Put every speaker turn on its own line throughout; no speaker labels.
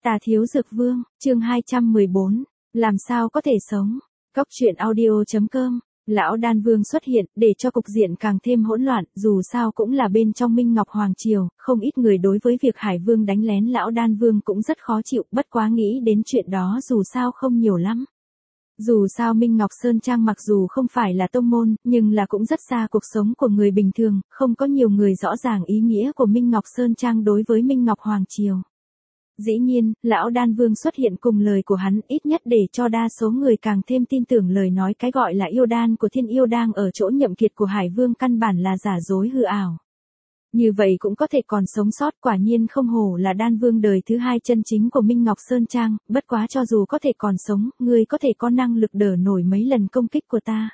Tà Thiếu Dược Vương, chương 214, làm sao có thể sống. Cóc truyện audio.com. Lão Đan Vương xuất hiện, để cho cục diện càng thêm hỗn loạn, dù sao cũng là bên trong Minh Ngọc Hoàng Triều, không ít người đối với việc Hải Vương đánh lén Lão Đan Vương cũng rất khó chịu, bất quá nghĩ đến chuyện đó dù sao không nhiều lắm. Dù sao Minh Ngọc Sơn Trang mặc dù không phải là tông môn, nhưng là cũng rất xa cuộc sống của người bình thường, không có nhiều người rõ ràng ý nghĩa của Minh Ngọc Sơn Trang đối với Minh Ngọc Hoàng Triều. Dĩ nhiên, Lão Đan Vương xuất hiện cùng lời của hắn ít nhất để cho đa số người càng thêm tin tưởng lời nói cái gọi là yêu đan của thiên yêu đang ở chỗ nhậm kiệt của Hải Vương căn bản là giả dối hư ảo. Như vậy cũng có thể còn sống sót, quả nhiên không hổ là Đan Vương đời thứ hai chân chính của Minh Ngọc Sơn Trang, bất quá cho dù có thể còn sống, ngươi có thể có năng lực đỡ nổi mấy lần công kích của ta.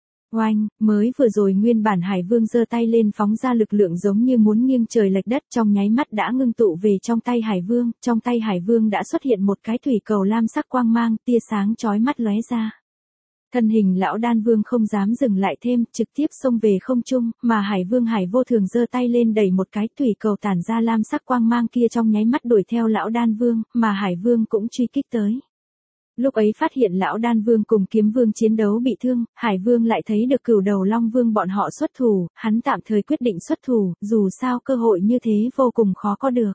Oanh, mới vừa rồi nguyên bản Hải Vương giơ tay lên phóng ra lực lượng giống như muốn nghiêng trời lệch đất, trong nháy mắt đã ngưng tụ về trong tay Hải Vương, trong tay Hải Vương đã xuất hiện một cái thủy cầu lam sắc quang mang, tia sáng chói mắt lóe ra. Thân hình Lão Đan Vương không dám dừng lại thêm, trực tiếp xông về không trung, mà Hải Vương Hải Vô Thường giơ tay lên đẩy một cái thủy cầu tản ra lam sắc quang mang kia trong nháy mắt đuổi theo Lão Đan Vương, mà Hải Vương cũng truy kích tới. Lúc ấy phát hiện Lão Đan Vương cùng Kiếm Vương chiến đấu bị thương, Hải Vương lại thấy được Cửu Đầu Long Vương bọn họ xuất thủ, hắn tạm thời quyết định xuất thủ, dù sao cơ hội như thế vô cùng khó có được.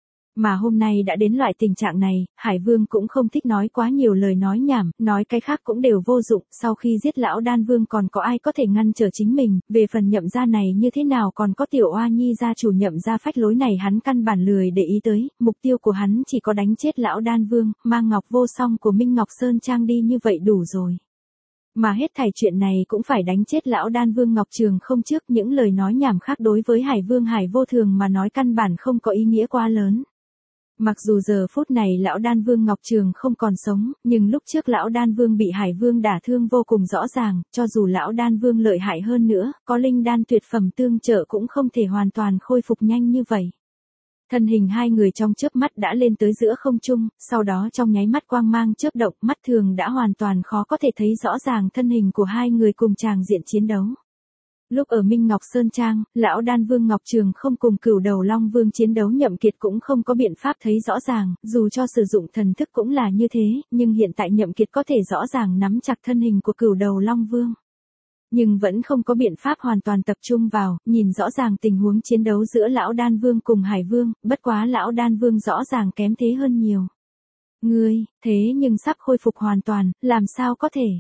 Mà hôm nay đã đến loại tình trạng này, Hải Vương cũng không thích nói quá nhiều lời nói nhảm, nói cái khác cũng đều vô dụng, sau khi giết Lão Đan Vương còn có ai có thể ngăn trở chính mình, về phần Nhậm gia này như thế nào còn có Tiểu Oa Nhi gia chủ Nhậm gia phách lối này hắn căn bản lười để ý tới, mục tiêu của hắn chỉ có đánh chết Lão Đan Vương, mang Ngọc Vô Song của Minh Ngọc Sơn Trang đi như vậy đủ rồi. Mà hết thảy chuyện này cũng phải đánh chết Lão Đan Vương Ngọc Trường không trước, những lời nói nhảm khác đối với Hải Vương Hải Vô Thường mà nói căn bản không có ý nghĩa quá lớn. Mặc dù giờ phút này Lão Đan Vương Ngọc Trường không còn sống, nhưng lúc trước Lão Đan Vương bị Hải Vương đả thương vô cùng rõ ràng, cho dù Lão Đan Vương lợi hại hơn nữa, có linh đan tuyệt phẩm tương trợ cũng không thể hoàn toàn khôi phục nhanh như vậy. Thân hình hai người trong chớp mắt đã lên tới giữa không trung, sau đó trong nháy mắt quang mang chớp động, mắt thường đã hoàn toàn khó có thể thấy rõ ràng thân hình của hai người cùng tràng diện chiến đấu. Lúc ở Minh Ngọc Sơn Trang, Lão Đan Vương Ngọc Trường không cùng Cửu Đầu Long Vương chiến đấu Nhậm Kiệt cũng không có biện pháp thấy rõ ràng, dù cho sử dụng thần thức cũng là như thế, nhưng hiện tại Nhậm Kiệt có thể rõ ràng nắm chặt thân hình của Cửu Đầu Long Vương. Nhưng vẫn không có biện pháp hoàn toàn tập trung vào, nhìn rõ ràng tình huống chiến đấu giữa Lão Đan Vương cùng Hải Vương, bất quá Lão Đan Vương rõ ràng kém thế hơn nhiều. Ngươi, thế nhưng sắp khôi phục hoàn toàn, làm sao có thể?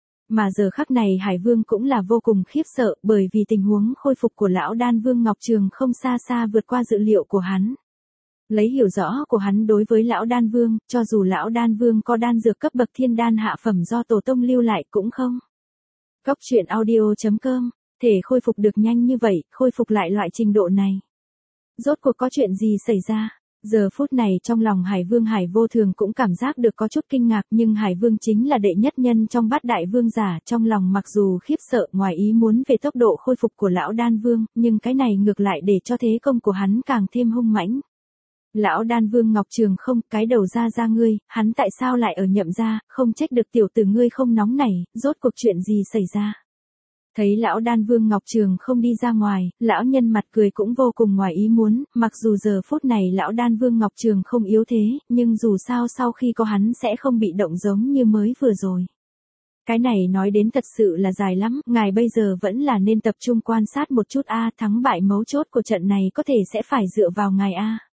Mà giờ khắc này Hải Vương cũng là vô cùng khiếp sợ, bởi vì tình huống khôi phục của Lão Đan Vương Ngọc Trường không xa xa vượt qua dự liệu của hắn. Lấy hiểu rõ của hắn đối với Lão Đan Vương, cho dù Lão Đan Vương có đan dược cấp bậc thiên đan hạ phẩm do tổ tông lưu lại cũng không. Cóc truyện audio.com, thể khôi phục được nhanh như vậy, khôi phục lại loại trình độ này. Rốt cuộc có chuyện gì xảy ra? Giờ phút này trong lòng Hải Vương Hải Vô Thường cũng cảm giác được có chút kinh ngạc, nhưng Hải Vương chính là đệ nhất nhân trong bát đại vương giả, trong lòng mặc dù khiếp sợ ngoài ý muốn về tốc độ khôi phục của Lão Đan Vương, nhưng cái này ngược lại để cho thế công của hắn càng thêm hung mãnh. Lão Đan Vương Ngọc Trường không, cái đầu ra ngươi, hắn tại sao lại ở Nhậm gia, không trách được tiểu tử ngươi không nóng nảy, rốt cuộc chuyện gì xảy ra? Thấy Lão Đan Vương Ngọc Trường không đi ra ngoài, lão nhân mặt cười cũng vô cùng ngoài ý muốn, mặc dù giờ phút này Lão Đan Vương Ngọc Trường không yếu thế, nhưng dù sao sau khi có hắn sẽ không bị động giống như mới vừa rồi. Cái này nói đến thật sự là dài lắm, ngài bây giờ vẫn là nên tập trung quan sát một chút thắng bại mấu chốt của trận này có thể sẽ phải dựa vào ngài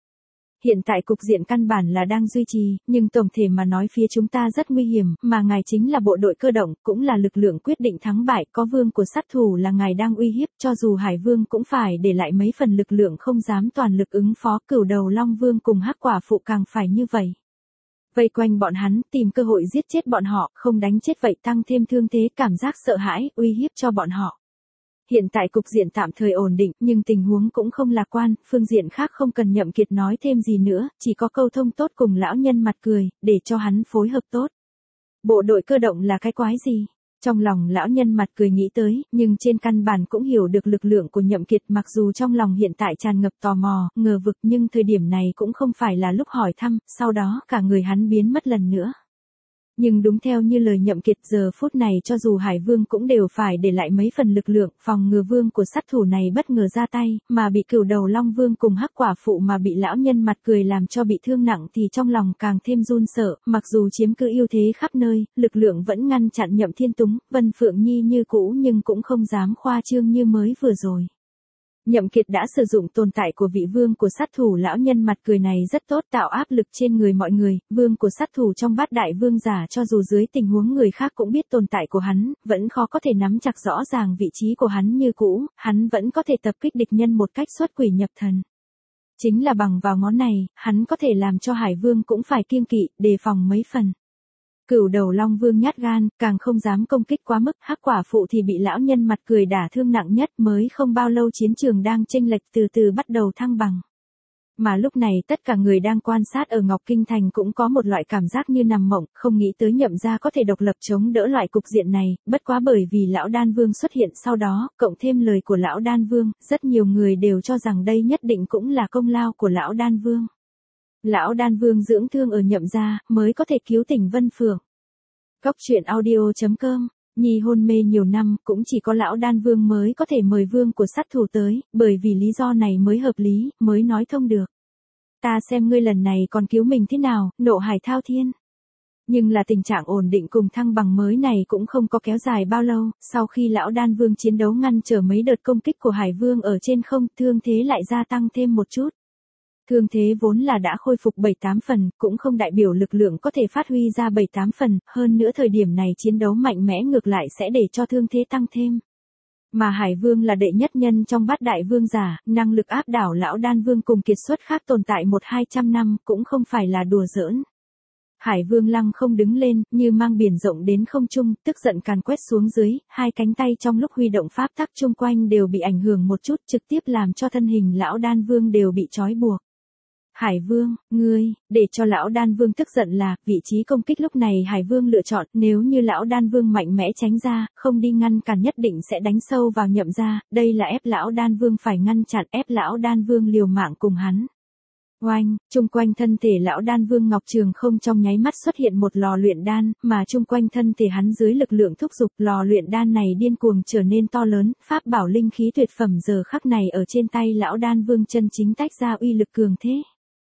Hiện tại cục diện căn bản là đang duy trì, nhưng tổng thể mà nói phía chúng ta rất nguy hiểm, mà ngài chính là bộ đội cơ động, cũng là lực lượng quyết định thắng bại, có vương của sát thủ là ngài đang uy hiếp, cho dù Hải Vương cũng phải để lại mấy phần lực lượng không dám toàn lực ứng phó, Cửu Đầu Long Vương cùng Hắc Quả Phụ càng phải như vậy. Vây quanh bọn hắn, tìm cơ hội giết chết bọn họ, không đánh chết vậy tăng thêm thương thế, cảm giác sợ hãi, uy hiếp cho bọn họ. Hiện tại cục diện tạm thời ổn định, nhưng tình huống cũng không lạc quan, phương diện khác không cần Nhậm Kiệt nói thêm gì nữa, chỉ có câu thông tốt cùng lão nhân mặt cười, để cho hắn phối hợp tốt. Bộ đội cơ động là cái quái gì? Trong lòng lão nhân mặt cười nghĩ tới, nhưng trên căn bản cũng hiểu được lực lượng của Nhậm Kiệt, mặc dù trong lòng hiện tại tràn ngập tò mò, ngờ vực, nhưng thời điểm này cũng không phải là lúc hỏi thăm, sau đó cả người hắn biến mất lần nữa. Nhưng đúng theo như lời Nhậm Kiệt giờ phút này cho dù Hải Vương cũng đều phải để lại mấy phần lực lượng phòng ngừa vương của sát thủ này bất ngờ ra tay, mà bị Cửu Đầu Long Vương cùng Hắc Quả Phụ mà bị lão nhân mặt cười làm cho bị thương nặng thì trong lòng càng thêm run sợ, mặc dù chiếm cứ ưu thế khắp nơi, lực lượng vẫn ngăn chặn Nhậm Thiên Túng, Vân Phượng Nhi như cũ nhưng cũng không dám khoa trương như mới vừa rồi. Nhậm Kiệt đã sử dụng tồn tại của vị vương của sát thủ lão nhân mặt cười này rất tốt tạo áp lực trên người mọi người, vương của sát thủ trong bát đại vương giả cho dù dưới tình huống người khác cũng biết tồn tại của hắn, vẫn khó có thể nắm chặt rõ ràng vị trí của hắn như cũ, hắn vẫn có thể tập kích địch nhân một cách xuất quỷ nhập thần. Chính là bằng vào ngón này, hắn có thể làm cho Hải Vương cũng phải kiêng kỵ, đề phòng mấy phần. Cửu Đầu Long Vương nhát gan, càng không dám công kích quá mức, Hắc Quả Phụ thì bị lão nhân mặt cười đả thương nặng nhất, mới không bao lâu chiến trường đang chênh lệch từ từ bắt đầu thăng bằng. Mà lúc này tất cả người đang quan sát ở Ngọc Kinh Thành cũng có một loại cảm giác như nằm mộng, không nghĩ tới Nhậm gia có thể độc lập chống đỡ loại cục diện này, bất quá bởi vì lão Đan Vương xuất hiện sau đó, cộng thêm lời của lão Đan Vương, rất nhiều người đều cho rằng đây nhất định cũng là công lao của lão Đan Vương. Lão Đan Vương dưỡng thương ở Nhậm gia, mới có thể cứu tỉnh Vân Phượng. Cóc truyện audio.com, Nhi hôn mê nhiều năm, cũng chỉ có lão Đan Vương mới có thể mời vương của sát thủ tới, bởi vì lý do này mới hợp lý, mới nói thông được. Ta xem ngươi lần này còn cứu mình thế nào, nộ hải thao thiên. Nhưng là tình trạng ổn định cùng thăng bằng mới này cũng không có kéo dài bao lâu, sau khi lão Đan Vương chiến đấu ngăn trở mấy đợt công kích của Hải Vương ở trên không, thương thế lại gia tăng thêm một chút. Thương thế vốn là đã khôi phục 7-8 phần, cũng không đại biểu lực lượng có thể phát huy ra 7-8 phần, hơn nữa thời điểm này chiến đấu mạnh mẽ ngược lại sẽ để cho thương thế tăng thêm. Mà Hải Vương là đệ nhất nhân trong bát đại vương giả, năng lực áp đảo lão Đan Vương cùng kiệt xuất khác tồn tại 100-200 năm, cũng không phải là đùa giỡn. Hải Vương lăng không đứng lên, như mang biển rộng đến không trung, tức giận càn quét xuống dưới, hai cánh tay trong lúc huy động pháp tắc chung quanh đều bị ảnh hưởng một chút, trực tiếp làm cho thân hình lão Đan Vương đều bị trói buộc. Hải Vương, ngươi, để cho lão Đan Vương tức giận là, vị trí công kích lúc này Hải Vương lựa chọn, nếu như lão Đan Vương mạnh mẽ tránh ra, không đi ngăn cản nhất định sẽ đánh sâu vào Nhậm gia, đây là ép lão Đan Vương phải ngăn chặn, ép lão Đan Vương liều mạng cùng hắn. Oanh, chung quanh thân thể lão Đan Vương Ngọc Trường không trong nháy mắt xuất hiện một lò luyện đan, mà chung quanh thân thể hắn dưới lực lượng thúc giục, lò luyện đan này điên cuồng trở nên to lớn, pháp bảo linh khí tuyệt phẩm giờ khắc này ở trên tay lão Đan Vương chân chính tách ra uy lực cường thế.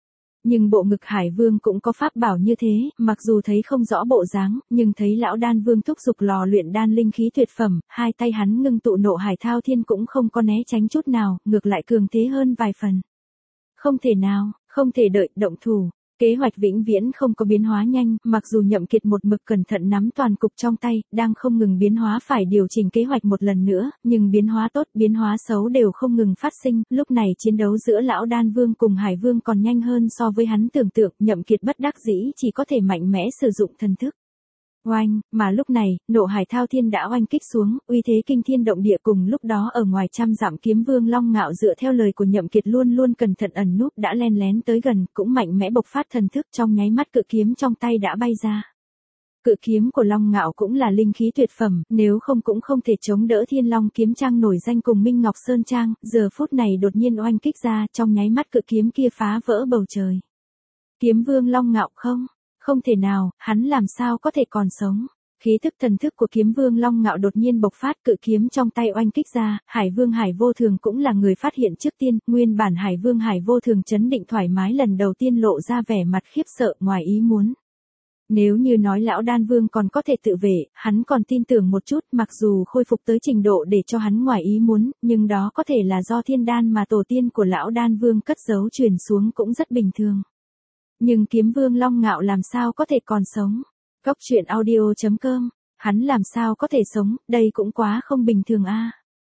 Nhưng bộ ngực Hải Vương cũng có pháp bảo như thế, mặc dù thấy không rõ bộ dáng, nhưng thấy lão Đan Vương thúc giục lò luyện đan linh khí tuyệt phẩm, hai tay hắn ngưng tụ nộ hải thao thiên cũng không có né tránh chút nào, ngược lại cường thế hơn vài phần. Không thể nào, không thể đợi, động thủ. Kế hoạch vĩnh viễn không có biến hóa nhanh, mặc dù Nhậm Kiệt một mực cẩn thận nắm toàn cục trong tay, đang không ngừng biến hóa phải điều chỉnh kế hoạch một lần nữa, nhưng biến hóa tốt, biến hóa xấu đều không ngừng phát sinh, lúc này chiến đấu giữa lão Đan Vương cùng Hải Vương còn nhanh hơn so với hắn tưởng tượng, Nhậm Kiệt bất đắc dĩ chỉ có thể mạnh mẽ sử dụng thần thức. Oanh, mà lúc này, nộ hải thao thiên đã oanh kích xuống, uy thế kinh thiên động địa cùng lúc đó ở ngoài trăm dặm kiếm vương Long Ngạo dựa theo lời của Nhậm Kiệt luôn luôn cẩn thận ẩn núp đã len lén tới gần, cũng mạnh mẽ bộc phát thần thức trong nháy mắt cự kiếm trong tay đã bay ra. Cự kiếm của Long Ngạo cũng là linh khí tuyệt phẩm, nếu không cũng không thể chống đỡ Thiên Long kiếm trang nổi danh cùng Minh Ngọc Sơn trang, giờ phút này đột nhiên oanh kích ra, trong nháy mắt cự kiếm kia phá vỡ bầu trời. Kiếm vương Long Ngạo không thể nào, hắn làm sao có thể còn sống. Khí thức thần thức của kiếm vương Long Ngạo đột nhiên bộc phát cự kiếm trong tay oanh kích ra, Hải Vương Hải Vô Thường cũng là người phát hiện trước tiên, nguyên bản Hải Vương Hải Vô Thường chấn định thoải mái lần đầu tiên lộ ra vẻ mặt khiếp sợ ngoài ý muốn. Nếu như nói lão Đan Vương còn có thể tự vệ, hắn còn tin tưởng một chút, mặc dù khôi phục tới trình độ để cho hắn ngoài ý muốn, nhưng đó có thể là do thiên đan mà tổ tiên của lão Đan Vương cất giấu truyền xuống cũng rất bình thường. Nhưng kiếm vương Long Ngạo làm sao có thể còn sống? Cóc truyện audio.com, hắn làm sao có thể sống, đây cũng quá không bình thường a.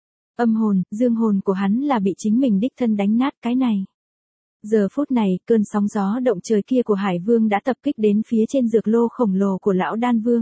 Âm hồn, dương hồn của hắn là bị chính mình đích thân đánh nát cái này. Giờ phút này, cơn sóng gió động trời kia của Hải Vương đã tập kích đến phía trên dược lô khổng lồ của lão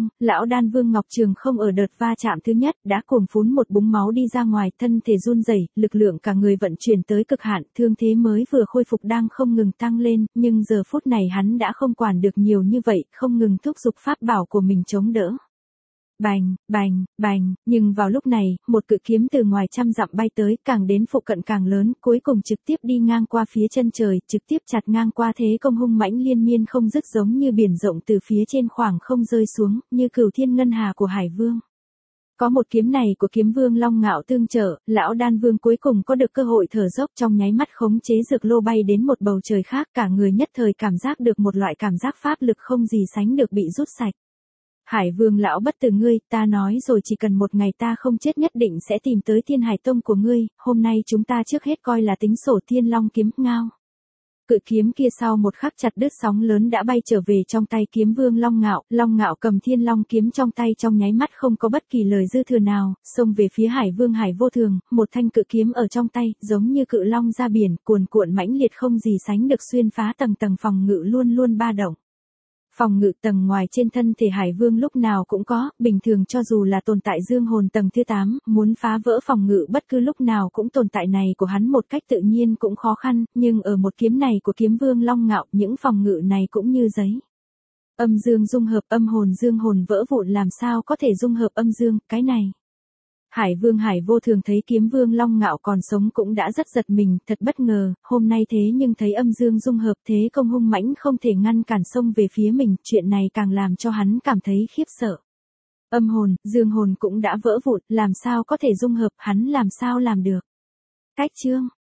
Đan Vương Ngọc Trường không ở đợt va chạm thứ nhất, đã cuồng phún một búng máu đi ra ngoài, thân thể run rẩy, lực lượng cả người vận chuyển tới cực hạn, thương thế mới vừa khôi phục đang không ngừng tăng lên, nhưng giờ phút này hắn đã không quản được nhiều như vậy, không ngừng thúc giục pháp bảo của mình chống đỡ. Bành, bành, bành, nhưng vào lúc này, một cự kiếm từ ngoài trăm dặm bay tới, càng đến phụ cận càng lớn, cuối cùng trực tiếp đi ngang qua phía chân trời, trực tiếp chặt ngang qua thế công hung mãnh liên miên không dứt giống như biển rộng từ phía trên khoảng không rơi xuống, như cửu thiên ngân hà của Hải Vương. Có một kiếm này của kiếm vương Long Ngạo tương trợ, lão đan vương cuối cùng có được cơ hội thở dốc, trong nháy mắt khống chế dược lô bay đến một bầu trời khác, cả người nhất thời cảm giác được một loại cảm giác pháp lực không gì sánh được bị rút sạch. Hải Vương lão bất tử ngươi, ta nói rồi chỉ cần một ngày ta không chết nhất định sẽ tìm tới Thiên Hải Tông của ngươi, hôm nay chúng ta trước hết coi là tính sổ Thiên Long kiếm, ngao. Cự kiếm kia sau một khắc chặt đứt sóng lớn đã bay trở về trong tay kiếm vương Long Ngạo cầm Thiên Long kiếm trong tay trong nháy mắt không có bất kỳ lời dư thừa nào, xông về phía Hải Vương Hải Vô Thường, một thanh cự kiếm ở trong tay, giống như cự long ra biển, cuồn cuộn mãnh liệt không gì sánh được xuyên phá tầng tầng phòng ngự luôn luôn ba động. Phòng ngự tầng ngoài trên thân thể Hải Vương lúc nào cũng có, bình thường cho dù là tồn tại dương hồn tầng thứ 8, muốn phá vỡ phòng ngự bất cứ lúc nào cũng tồn tại này của hắn một cách tự nhiên cũng khó khăn, nhưng ở một kiếm này của kiếm vương Long Ngạo, những phòng ngự này cũng như giấy. Âm dương dung hợp, âm hồn dương hồn vỡ vụn làm sao có thể dung hợp âm dương, cái này. Hải Vương Hải Vô Thường thấy kiếm vương Long Ngạo còn sống cũng đã rất giật mình, thật bất ngờ, hôm nay thế nhưng thấy âm dương dung hợp thế công hung mãnh không thể ngăn cản xông về phía mình, chuyện này càng làm cho hắn cảm thấy khiếp sợ. Âm hồn, dương hồn cũng đã vỡ vụn, làm sao có thể dung hợp, hắn làm sao làm được. Cách chương